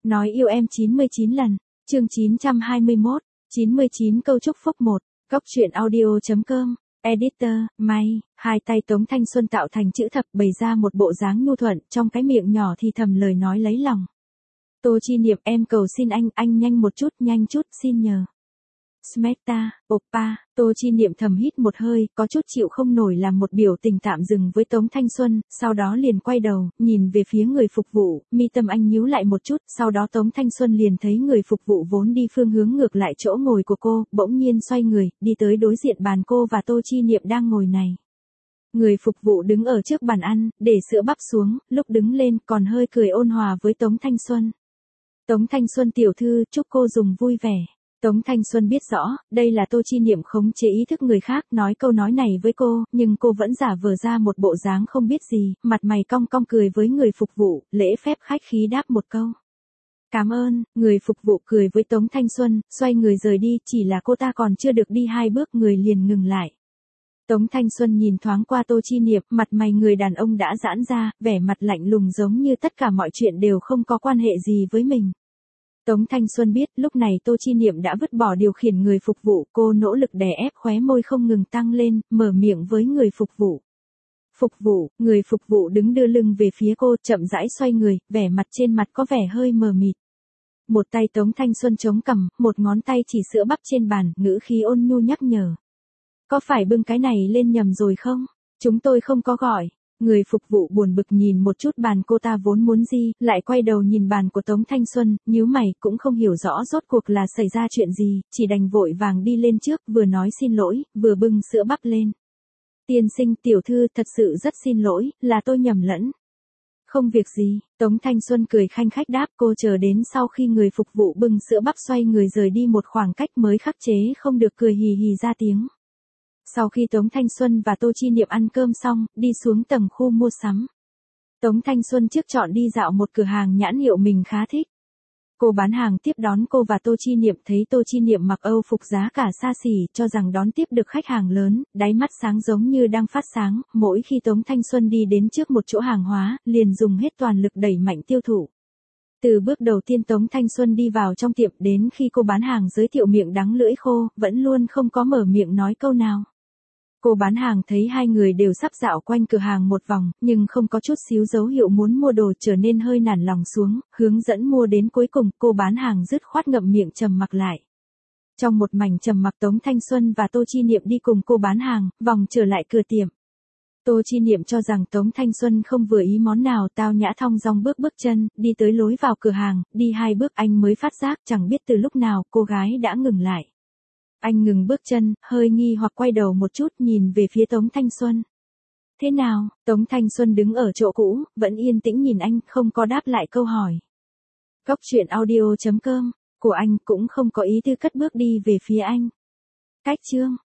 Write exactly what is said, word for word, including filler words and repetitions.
Nói yêu em chín mươi chín lần. Chương chín trăm hai mươi mốt. chín mươi chín câu chúc phúc một. Góc truyện audio.com. Editor, May. Hai tay Tống Thanh Xuân tạo thành chữ thập bày ra một bộ dáng nhu thuận, trong cái miệng nhỏ thì thầm lời nói lấy lòng. Tô Chi Niệm, em cầu xin anh, anh nhanh một chút, nhanh chút, xin nhờ. Smeta, Oppa, Tô Chi Niệm thầm hít một hơi, có chút chịu không nổi làm một biểu tình tạm dừng với Tống Thanh Xuân, sau đó liền quay đầu, nhìn về phía người phục vụ, mi tâm anh nhíu lại một chút, sau đó Tống Thanh Xuân liền thấy người phục vụ vốn đi phương hướng ngược lại chỗ ngồi của cô, bỗng nhiên xoay người, đi tới đối diện bàn cô và Tô Chi Niệm đang ngồi này. Người phục vụ đứng ở trước bàn ăn, để sữa bắp xuống, lúc đứng lên còn hơi cười ôn hòa với Tống Thanh Xuân. Tống Thanh Xuân tiểu thư, chúc cô dùng vui vẻ. Tống Thanh Xuân biết rõ, đây là Tô Chi Niệm khống chế ý thức người khác nói câu nói này với cô, nhưng cô vẫn giả vờ ra một bộ dáng không biết gì, mặt mày cong cong cười với người phục vụ, lễ phép khách khí đáp một câu. Cảm ơn, người phục vụ cười với Tống Thanh Xuân, xoay người rời đi, chỉ là cô ta còn chưa được đi hai bước người liền ngừng lại. Tống Thanh Xuân nhìn thoáng qua Tô Chi Niệm, mặt mày người đàn ông đã giãn ra, vẻ mặt lạnh lùng giống như tất cả mọi chuyện đều không có quan hệ gì với mình. Tống Thanh Xuân biết, lúc này Tô Chi Niệm đã vứt bỏ điều khiển người phục vụ, cô nỗ lực đè ép khóe môi không ngừng tăng lên, mở miệng với người phục vụ. Phục vụ, người phục vụ đứng đưa lưng về phía cô, chậm rãi xoay người, vẻ mặt trên mặt có vẻ hơi mờ mịt. Một tay Tống Thanh Xuân chống cằm, một ngón tay chỉ sữa bắp trên bàn, ngữ khí ôn nhu nhắc nhở. Có phải bưng cái này lên nhầm rồi không? Chúng tôi không có gọi. Người phục vụ buồn bực nhìn một chút bàn cô ta vốn muốn gì, lại quay đầu nhìn bàn của Tống Thanh Xuân, nhíu mày, cũng không hiểu rõ rốt cuộc là xảy ra chuyện gì, chỉ đành vội vàng đi lên trước, vừa nói xin lỗi, vừa bưng sữa bắp lên. Tiên sinh, tiểu thư, thật sự rất xin lỗi, là tôi nhầm lẫn. Không việc gì, Tống Thanh Xuân cười khanh khách đáp, cô chờ đến sau khi người phục vụ bưng sữa bắp xoay người rời đi một khoảng cách mới khắc chế không được cười hì hì ra tiếng. Sau khi Tống Thanh Xuân và Tô Chi Niệm ăn cơm xong, đi xuống tầng khu mua sắm. Tống Thanh Xuân trước chọn đi dạo một cửa hàng nhãn hiệu mình khá thích. Cô bán hàng tiếp đón cô và Tô Chi Niệm, thấy Tô Chi Niệm mặc Âu phục giá cả xa xỉ, cho rằng đón tiếp được khách hàng lớn, đáy mắt sáng giống như đang phát sáng, mỗi khi Tống Thanh Xuân đi đến trước một chỗ hàng hóa, liền dùng hết toàn lực đẩy mạnh tiêu thụ. Từ bước đầu tiên Tống Thanh Xuân đi vào trong tiệm đến khi cô bán hàng giới thiệu miệng đắng lưỡi khô, vẫn luôn không có mở miệng nói câu nào. Cô bán hàng thấy hai người đều sắp dạo quanh cửa hàng một vòng, nhưng không có chút xíu dấu hiệu muốn mua đồ, trở nên hơi nản lòng xuống, hướng dẫn mua đến cuối cùng, cô bán hàng dứt khoát ngậm miệng trầm mặc lại. Trong một mảnh trầm mặc Tống Thanh Xuân và Tô Chi Niệm đi cùng cô bán hàng, vòng trở lại cửa tiệm. Tô Chi Niệm cho rằng Tống Thanh Xuân không vừa ý món nào, tao nhã thong dong bước bước chân, đi tới lối vào cửa hàng, đi hai bước anh mới phát giác chẳng biết từ lúc nào cô gái đã ngừng lại. Anh ngừng bước chân, hơi nghi hoặc quay đầu một chút nhìn về phía Tống Thanh Xuân. Thế nào? Tống Thanh Xuân đứng ở chỗ cũ, vẫn yên tĩnh nhìn anh, không có đáp lại câu hỏi. Góc truyện audio.com, của anh cũng không có ý tư cất bước đi về phía anh. Cách chương.